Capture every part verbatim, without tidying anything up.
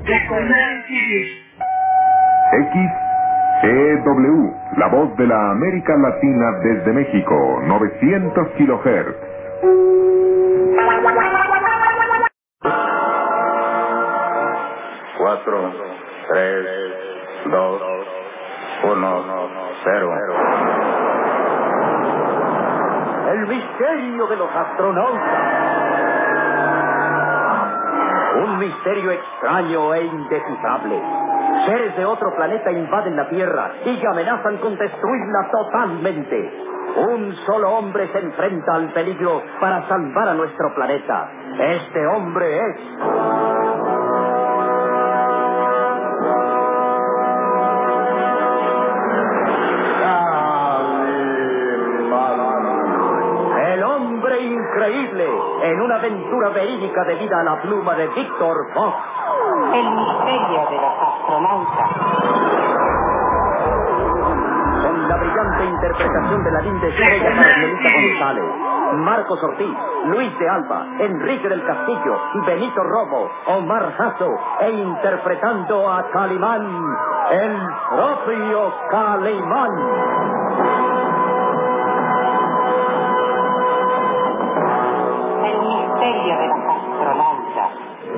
X E W, la voz de la América Latina desde México, novecientos kilohertz. Cuatro, tres, dos, uno, cero. El misterio de los astronautas. Un misterio extraño e indescifrable. Seres de otro planeta invaden la Tierra y amenazan con destruirla totalmente. Un solo hombre se enfrenta al peligro para salvar a nuestro planeta. Este hombre es... el hombre increíble, en una aventura verídica debida a la pluma de Víctor Fox. El misterio de los astronautas. Con la brillante interpretación de la linda estrella Marcelita González, Marcos Ortiz, Luis de Alba, Enrique del Castillo, Benito Robo, Omar Jasso, e interpretando a Calimán, el propio Calimán. El misterio de los astronautas.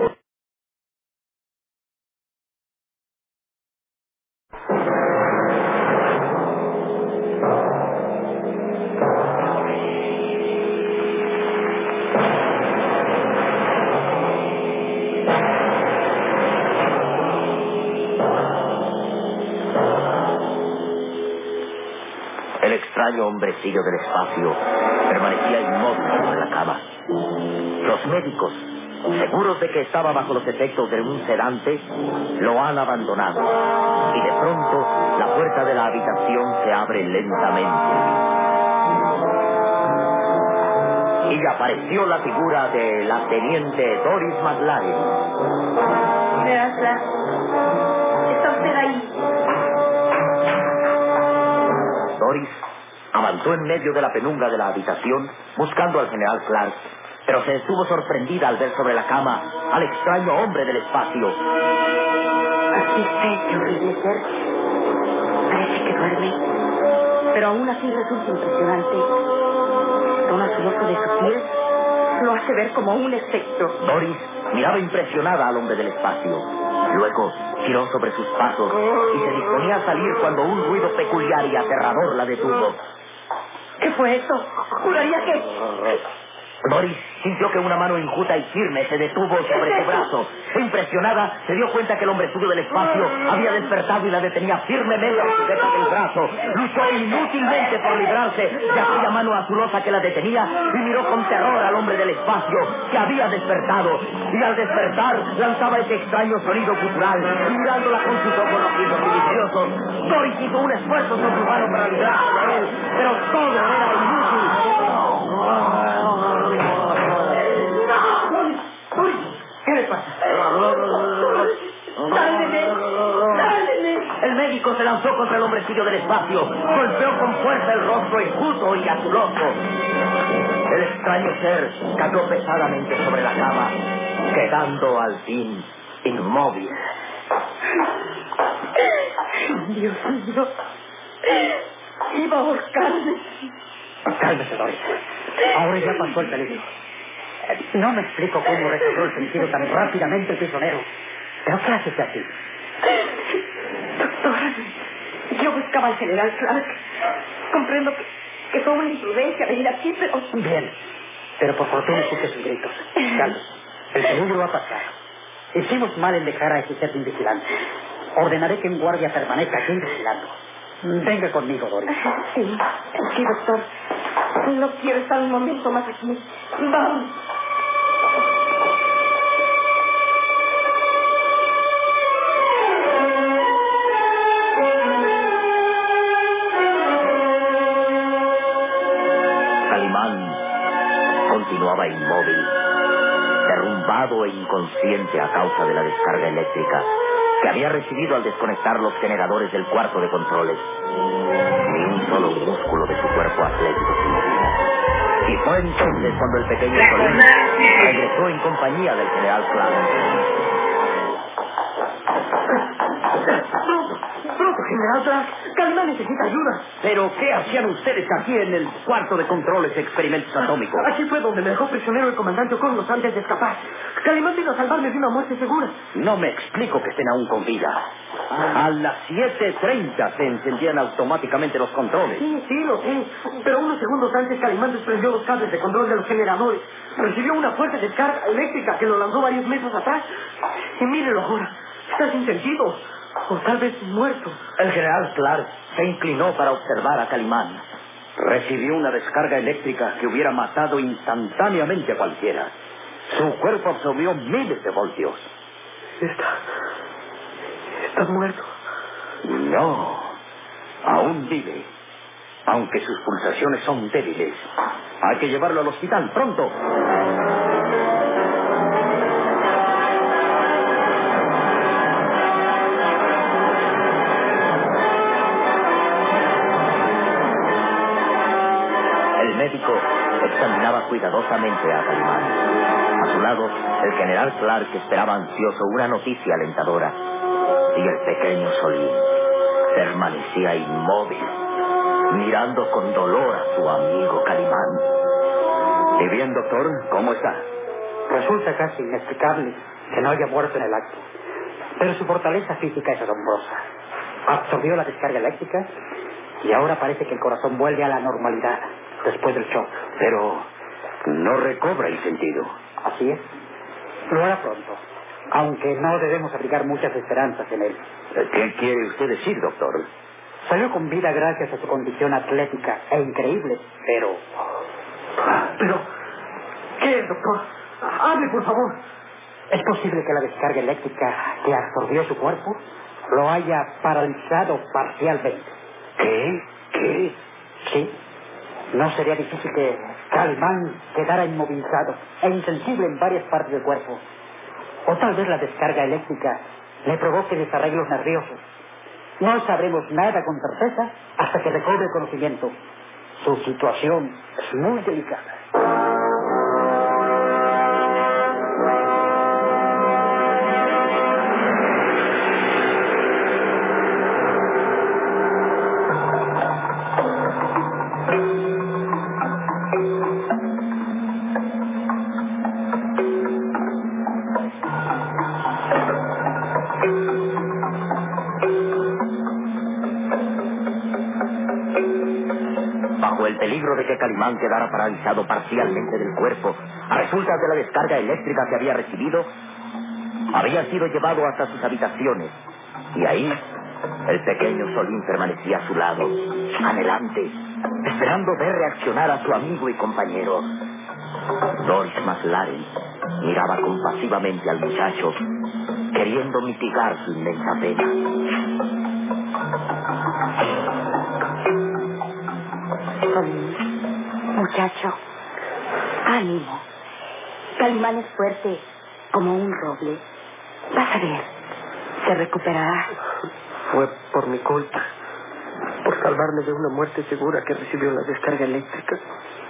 El extraño hombrecillo del espacio permanecía inmóvil sobre la cama. Los médicos, seguros de que estaba bajo los efectos de un sedante, lo han abandonado. Y de pronto, la puerta de la habitación se abre lentamente. Y apareció la figura de la teniente Doris McLaren. Gracias. ¿Está usted ahí? Doris avanzó en medio de la penumbra de la habitación buscando al general Clark, pero se estuvo sorprendida al ver sobre la cama al extraño hombre del espacio. Así está este horrible ser. Parece que duerme, pero aún así resulta impresionante. Toma su ojo de su piel, lo hace ver como un espectro. Doris miraba impresionada al hombre del espacio. Luego giró sobre sus pasos y se disponía a salir cuando un ruido peculiar y aterrador la detuvo. ¿Qué fue eso? Juraría que... Doris sintió que una mano enjuta y firme se detuvo sobre su brazo. Impresionada, se dio cuenta que el hombrecillo del espacio había despertado y la detenía firmemente sujeta del brazo. Luchó inútilmente por librarse de aquella mano azulosa que la detenía y miró con terror al hombre del espacio que había despertado. Y al despertar lanzaba ese extraño sonido gutural y mirándola con sus ojos rojizos y viciosos. Doris hizo un esfuerzo sobrehumano para librarse de él, pero todo era inútil. ¿Qué le pasa? ¡Sálveme! ¡Sálveme! El médico se lanzó contra el hombrecillo del espacio, golpeó con fuerza el rostro enjuto y azuloso. El extraño ser cayó pesadamente sobre la cama, quedando al fin inmóvil. Dios mío, iba a ahorcarme. Cálmese, Doris. Ahora ya pasó el peligro. No me explico cómo recobró el sentido tan rápidamente el prisionero. ¿Pero qué haces así? Doctor, yo buscaba al general Clark. Comprendo que, que fue una imprudencia venir aquí, pero... Bien, pero por fortuna escuché sus gritos. Calma, el peligro va a pasar. Hicimos mal en dejar a ese ser invigilante. Ordenaré que un guardia permanezca aquí vigilando. Venga conmigo, Doris. Sí, sí, doctor. No quiero estar un momento más aquí. Vamos. Calimán continuaba inmóvil, derrumbado e inconsciente a causa de la descarga eléctrica que había recibido al desconectar los generadores del cuarto de controles. Ni un solo músculo de su cuerpo atlético se movía. Y fue entonces cuando el pequeño Solín regresó en compañía del general Clark. General Clark, Calimán necesita ayuda. ¿Pero qué hacían ustedes aquí en el cuarto de controles de experimentos atómicos? Aquí fue donde me dejó prisionero el comandante O'Connor antes de escapar. Calimán vino a salvarme de una muerte segura. No me explico que estén aún con vida. A las siete treinta se encendían automáticamente los controles. Sí, sí, lo sé. Pero unos segundos antes Calimán desprendió los cables de control de los generadores. Recibió una fuerte descarga eléctrica que lo lanzó varios metros atrás. Y mírelo ahora. Está sin sentido. O tal vez muerto. El general Clark se inclinó para observar a Calimán. Recibió una descarga eléctrica que hubiera matado instantáneamente a cualquiera. Su cuerpo absorbió miles de voltios. Está... está muerto. No, aún vive. Aunque sus pulsaciones son débiles. Hay que llevarlo al hospital, pronto. El médico examinaba cuidadosamente a Calimán. A su lado, el general Clark esperaba ansioso una noticia alentadora. Y el pequeño Solín permanecía inmóvil, mirando con dolor a su amigo Calimán. ¿Y bien, doctor? ¿Cómo está? Resulta casi inexplicable que no haya muerto en el acto. Pero su fortaleza física es asombrosa. Absorbió la descarga eléctrica y ahora parece que el corazón vuelve a la normalidad después del shock. Pero no recobra el sentido. Así es. Lo hará pronto, aunque no debemos abrigar muchas esperanzas en él. ¿Qué quiere usted decir, doctor? Salió con vida gracias a su condición atlética e increíble, pero... Pero... ¿qué es, doctor? Hable, por favor. Es posible que la descarga eléctrica que absorbió su cuerpo lo haya paralizado parcialmente. ¿Qué? ¿Qué? Sí. No sería difícil que Calimán quedara inmovilizado e insensible en varias partes del cuerpo. O tal vez la descarga eléctrica le provoque desarreglos nerviosos. No sabremos nada con certeza hasta que recobre conocimiento. Su situación es muy delicada. Bajo el peligro de que Calimán quedara paralizado parcialmente del cuerpo, a resultas de la descarga eléctrica que había recibido, había sido llevado hasta sus habitaciones. Y ahí, el pequeño Solín permanecía a su lado, anhelante, esperando ver reaccionar a su amigo y compañero. Doris McLaren miraba compasivamente al muchacho, queriendo mitigar su inmensa pena. Solín, muchacho, ánimo. Calimán es fuerte como un roble. Vas a ver, se recuperará. Fue por mi culpa. Por salvarme de una muerte segura que recibió la descarga eléctrica.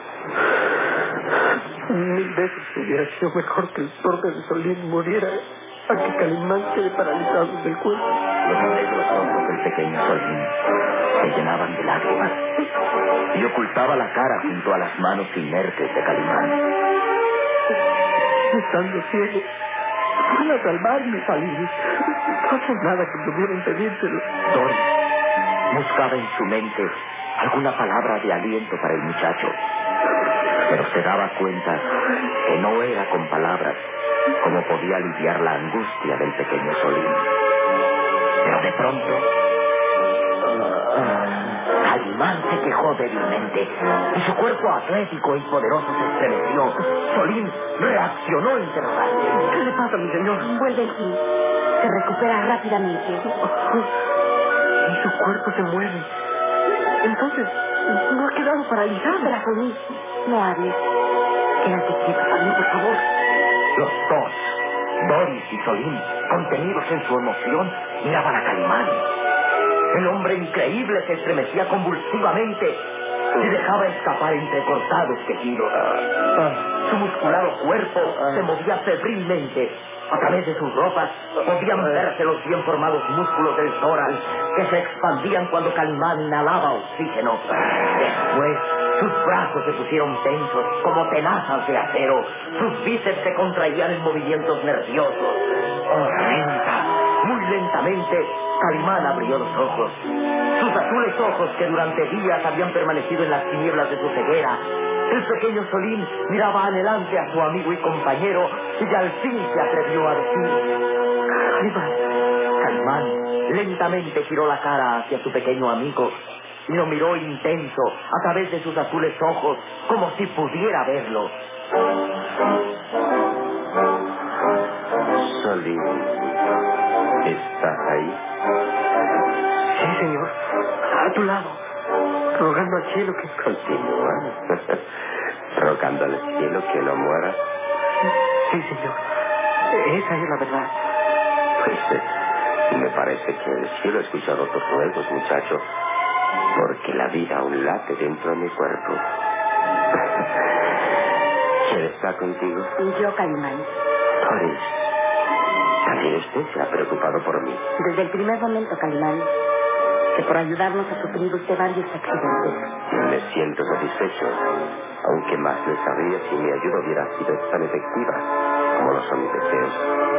Mil veces hubiera sido mejor que el sordo de Solín muriera a que Calimán quede paralizado del cuerpo. Los negros ojos del pequeño Solín se llenaban de lágrimas y ocultaba la cara junto a las manos inertes de Calimán. Estando ciego, van a salvarme, Solín. No haces nada que pudiera impedírselo. Doris buscaba en su mente alguna palabra de aliento para el muchacho, pero se daba cuenta que no era con palabras como podía aliviar la angustia del pequeño Solín. Pero de pronto, Calimán se quejó débilmente y su cuerpo atlético y poderoso se estremeció. Solín reaccionó interrogante. ¿Qué le pasa, mi señor? Vuelve en sí. Se recupera rápidamente. Y su cuerpo se mueve. Entonces, no ha quedado paralizado. Espera, Solín, no hables. Quédate quieto, Solín, por favor. Los dos, Doris y Solín, contenidos en su emoción, miraban a Calimán. El hombre increíble se estremecía convulsivamente y dejaba escapar entrecortados quejidos. Su musculado cuerpo se movía febrilmente. A través de sus ropas podían verse los bien formados músculos del tórax que se expandían cuando Calimán inhalaba oxígeno. Después, sus brazos se pusieron tensos como tenazas de acero. Sus bíceps se contraían en movimientos nerviosos. Oh, lenta, muy lentamente, Calimán abrió los ojos. Sus azules ojos, que durante días habían permanecido en las tinieblas de su ceguera. El pequeño Solín miraba adelante a su amigo y compañero y al fin se atrevió a decir: Calimán. Calimán lentamente giró la cara hacia su pequeño amigo y lo miró intenso a través de sus azules ojos, como si pudiera verlo. Solín, ¿estás ahí? Sí, señor. A tu lado. Rogando al cielo que... Continúa. Rogando al cielo que no muera. Sí, señor. Esa es la verdad. Pues eh, me parece que el cielo ha escuchado tus ruegos, muchacho, porque la vida aún late dentro de mi cuerpo. ¿Quién está contigo? Yo, Calimán. Doris. También usted se ha preocupado por mí. Desde el primer momento, Calimán, que por ayudarnos ha sufrido usted varios accidentes. Me siento satisfecho, aunque más le sabría si mi ayuda hubiera sido tan efectiva como lo son mis deseos.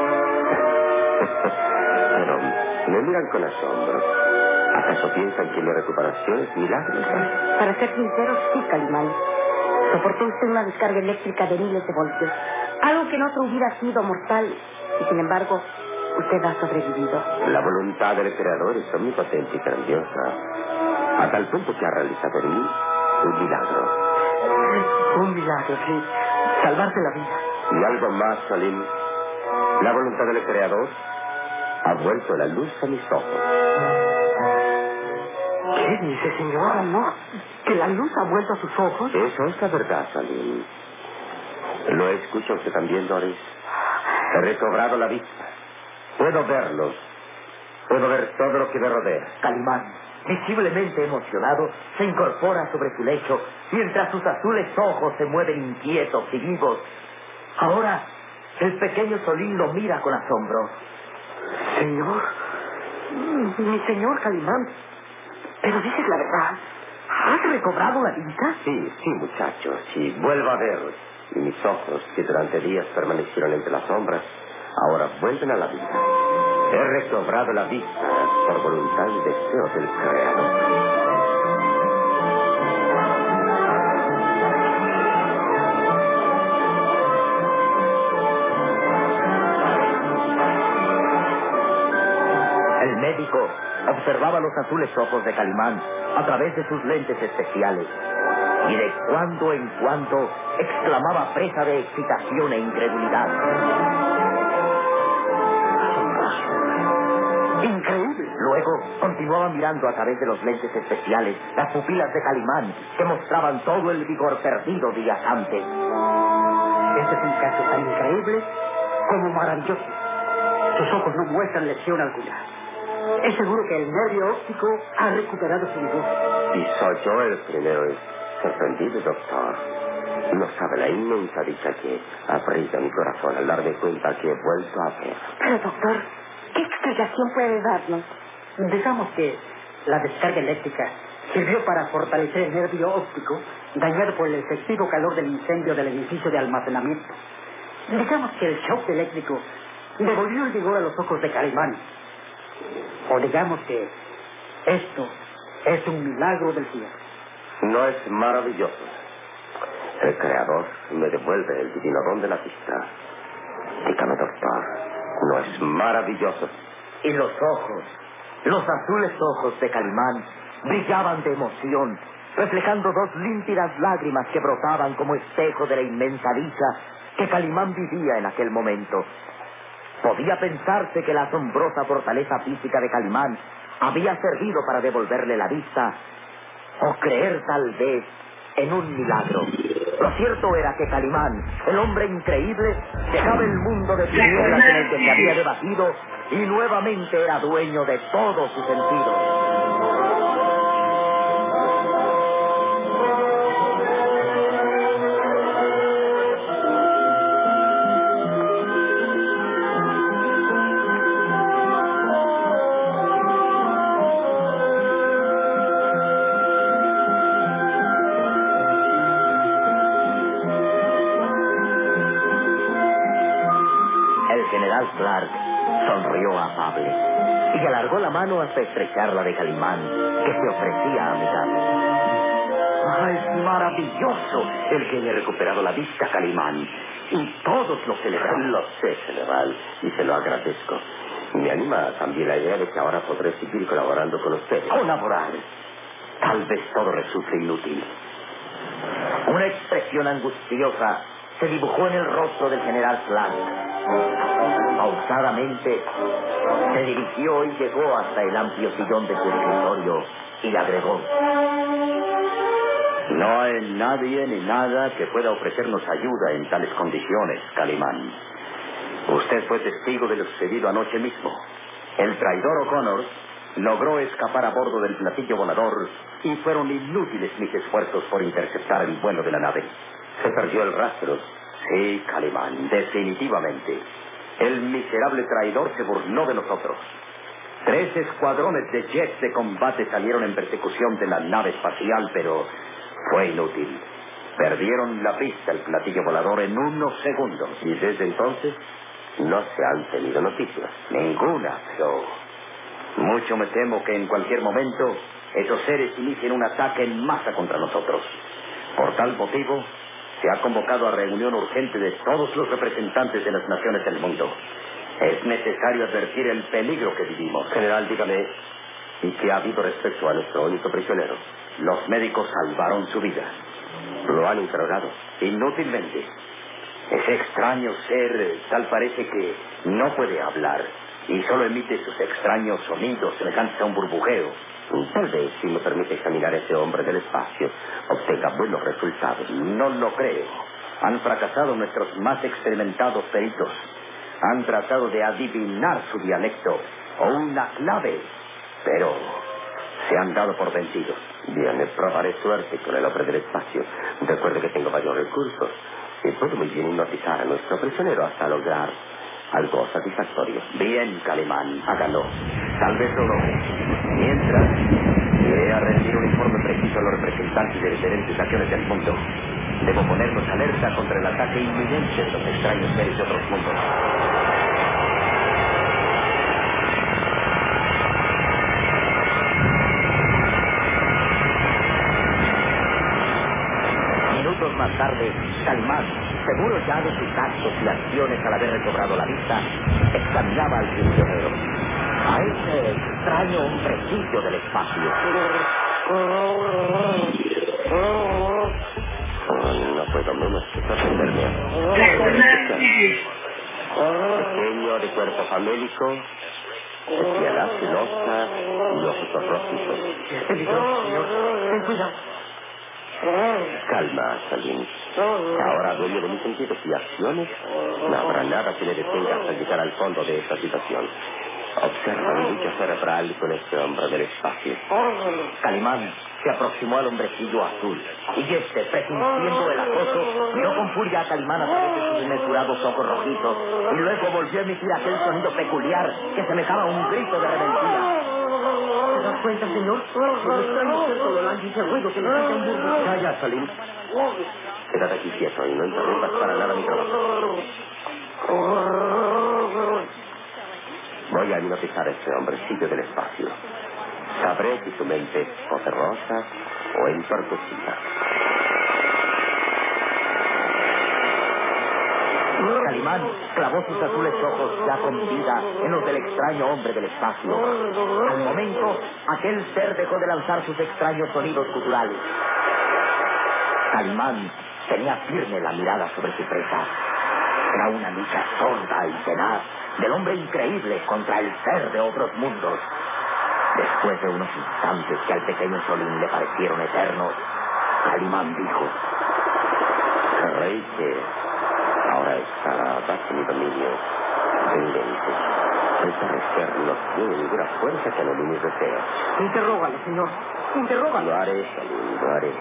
Pero me miran con asombro. ¿Acaso piensan que mi recuperación es milagrosa? Para ser sinceros, sí, Calimán. Soportó usted una descarga eléctrica de miles de voltios, algo que en otro hubiera sido mortal, y sin embargo, usted ha sobrevivido. La voluntad del Creador es omnipotente y grandiosa, a tal punto que ha realizado en mí un milagro. Un milagro, sí. Salvarse la vida. Y algo más, Salim. La voluntad del Creador ha vuelto la luz a mis ojos. ¿Qué dice, señor? ¿No? ¿Que la luz ha vuelto a sus ojos? Eso es la verdad, Salim. ¿Lo escucha usted también, Doris? He recobrado la vista. Puedo verlos. Puedo ver todo lo que me rodea. Calimán, visiblemente emocionado, se incorpora sobre su lecho, mientras sus azules ojos se mueven inquietos y vivos. Ahora, el pequeño Solín lo mira con asombro. Señor, mi señor Calimán, pero dices la verdad. ¿Has recobrado la vista? Sí, sí, muchacho, sí. Vuelvo a ver. Y mis ojos, que durante días permanecieron entre las sombras, ahora vuelven a la vida. He recobrado la vista por voluntad y deseo del Creador. El médico observaba los azules ojos de Calimán a través de sus lentes especiales y de cuando en cuando exclamaba presa de excitación e incredulidad: Increíble. Luego continuaba mirando a través de los lentes especiales las pupilas de Calimán, que mostraban todo el vigor perdido días antes. Este es un caso tan increíble como maravilloso. Sus ojos no muestran lesión alguna. Es seguro que el nervio óptico ha recuperado su vigor. Y soy yo el primero en sorprendido, doctor. No sabe la inmensa dicha que aprieta mi corazón al darme cuenta que he vuelto a ver. Pero, doctor, ¿qué explicación puede darnos? Digamos que la descarga eléctrica sirvió para fortalecer el nervio óptico dañado por el excesivo calor del incendio del edificio de almacenamiento. Digamos que el shock eléctrico devolvió el vigor a los ojos de Calimán. O digamos que esto es un milagro del cielo. No es maravilloso. El Creador me devuelve el divino don de la vista. Dígame, doctor, ¿no es maravilloso? Y los ojos, los azules ojos de Calimán brillaban de emoción, reflejando dos límpidas lágrimas que brotaban como espejo de la inmensa dicha que Calimán vivía en aquel momento. Podía pensarse que la asombrosa fortaleza física de Calimán había servido para devolverle la vista, o creer tal vez en un milagro. Lo cierto era que Calimán, el hombre increíble, dejaba el mundo de tinieblas en el que se había debatido y nuevamente era dueño de todos sus sentidos. general Clark sonrió afable y alargó la mano hasta estrecharla de Calimán, que se ofrecía amigable. ¡Ah, es maravilloso el que haya recuperado la vista, Calimán! Y todos lo celebramos. Lo sé, general, y se lo agradezco. Me anima también la idea de que ahora podré seguir colaborando con ustedes. ¿Colaborar? Tal vez todo resulte inútil. Una expresión angustiosa se dibujó en el rostro del general Clark. Pausadamente se dirigió y llegó hasta el amplio sillón de su escritorio y le agregó: No hay nadie ni nada que pueda ofrecernos ayuda en tales condiciones, Calimán. Usted fue testigo de lo sucedido anoche mismo. El traidor O'Connor logró escapar a bordo del platillo volador y fueron inútiles mis esfuerzos por interceptar el vuelo de la nave. ¿Se perdió el rastro? Sí, Calimán, definitivamente. El miserable traidor se burló de nosotros. Tres escuadrones de jets de combate salieron en persecución de la nave espacial, pero fue inútil. Perdieron la pista el platillo volador en unos segundos. Y desde entonces no se han tenido noticias. Ninguna, pero mucho me temo que en cualquier momento esos seres inicien un ataque en masa contra nosotros. Por tal motivo, se ha convocado a reunión urgente de todos los representantes de las naciones del mundo. Es necesario advertir el peligro que vivimos. General, dígame, ¿y qué ha habido respecto a nuestro único prisionero? Los médicos salvaron su vida. ¿Lo han interrogado? Inútilmente. Ese extraño ser tal parece que no puede hablar y solo emite sus extraños sonidos semejantes a un burbujeo. Tal vez, si me permite examinar a ese hombre del espacio, obtenga buenos resultados. No lo creo. Han fracasado nuestros más experimentados peritos. Han tratado de adivinar su dialecto o una clave, pero se han dado por vencidos. Bien, me probaré suerte con el hombre del espacio. Recuerde que tengo varios recursos y puedo muy bien hipnotizar a nuestro prisionero hasta lograr algo satisfactorio. Bien, Calimán, hágalo. Tal vez lo logre. Mientras, iré a rendir un informe preciso a los representantes de diferentes naciones del mundo. Debo ponernos alerta contra el ataque inminente de los extraños seres de otros mundos. Minutos más tarde, Calimán, seguro ya de sus actos y acciones al haber recobrado la vista, examinaba al prisionero, a ese extraño hombrecillo del espacio. Oh, no puedo menos que sorprenderme. Pequeño, de cuerpo famélico, de piedad filosa y ojos rojizos. Peligroso, señor. Ten cuidado. Calma, Salim. Ahora, dueño de mis sentidos y acciones, no habrá nada que le detenga hasta llegar al fondo de esta situación. Observa mi lucha cerebral con este hombre del espacio. Calimán se aproximó al hombrecillo azul y este, presintiendo el acoso, miró con furia a Calimán a través de sus desmesurados ojos rojizos y luego volvió a emitir aquel sonido peculiar que semejaba un grito de rebeldía. ¿Se da cuenta, señor? El extraño ser colorante y ese ruido que necesita un burbujo. Calla, Salim. Quédate aquí quieto y no interrumpas para nada mi trabajo. Voy a hipnotizar a este hombrecillo del espacio. Sabré si su mente es poderosa o entorpecida. Calimán clavó sus azules ojos ya con vida en los del extraño hombre del espacio. Al momento, aquel ser dejó de lanzar sus extraños sonidos guturales. Calimán tenía firme la mirada sobre su presa. Era una lucha sorda y tenaz del hombre increíble contra el ser de otros mundos. Después de unos instantes que al pequeño Solín le parecieron eternos, Calimán dijo: Rey que ahora estará bajo mi dominio pendiente. Esta ser no tiene ninguna fuerza que no mis deseos. Interrógalo, señor. Interrógalo. Lo haré, Salim, lo haré.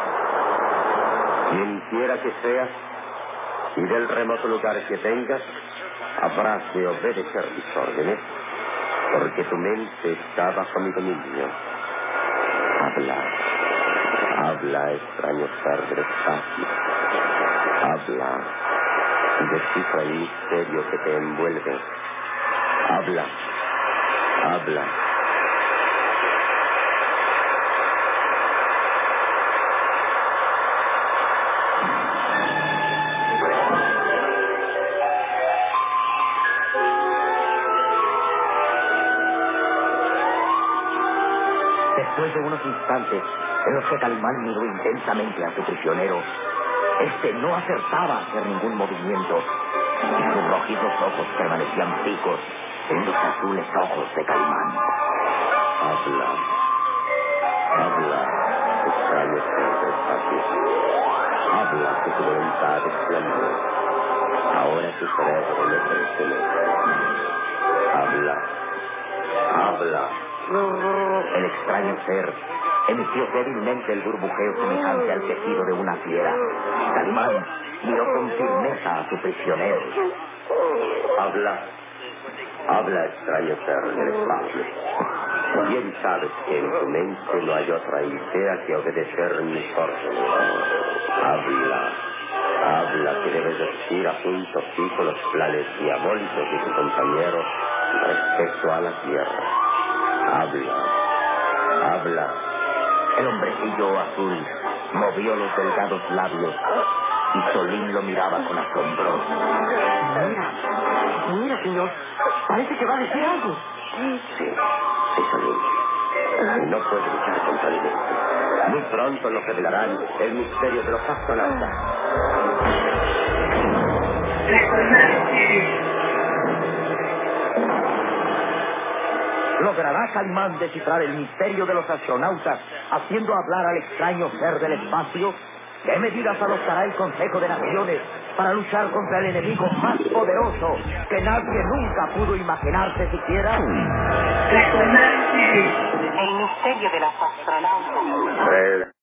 Quien quiera que seas y del remoto lugar que vengas, habrás de obedecer mis órdenes, porque tu mente está bajo mi dominio. Habla, habla, extraño ser del espacio. Habla, Descifra el misterio que te envuelve. Habla. Habla. Después de unos instantes en los que Calimán miró intensamente a su prisionero, este no acertaba a hacer ningún movimiento y sus rojizos ojos permanecían fijos en los azules ojos de Calimán. Habla. Habla, extraño ser del espacio. Habla que tu voluntad es la mía. Ahora tu cerebro me pertenece. Habla. Habla. El extraño ser emitió débilmente el burbujeo semejante al tejido de una fiera. Calimán miró con firmeza a su prisionero. Habla. Habla, extraño ser del espacio. Bien sabes que en tu mente no hay otra idea que obedecer mis órdenes. Habla. Habla que debes decir a punto fijo los planes diabólicos de tu compañero respecto a la tierra. Habla. Habla. El hombrecillo azul movió los delgados labios y Solín lo miraba con asombro. Mira, mira, señor. Parece que va a decir algo. Sí, sí, Solín. Y no puede luchar contra el viento. Muy pronto nos revelarán el misterio de los astronautas. ¿Logrará Calimán descifrar el misterio de los astronautas haciendo hablar al extraño ser del espacio? ¿Qué medidas adoptará el Consejo de Naciones para luchar contra el enemigo más poderoso que nadie nunca pudo imaginarse siquiera? El misterio de las astronautas. Tres.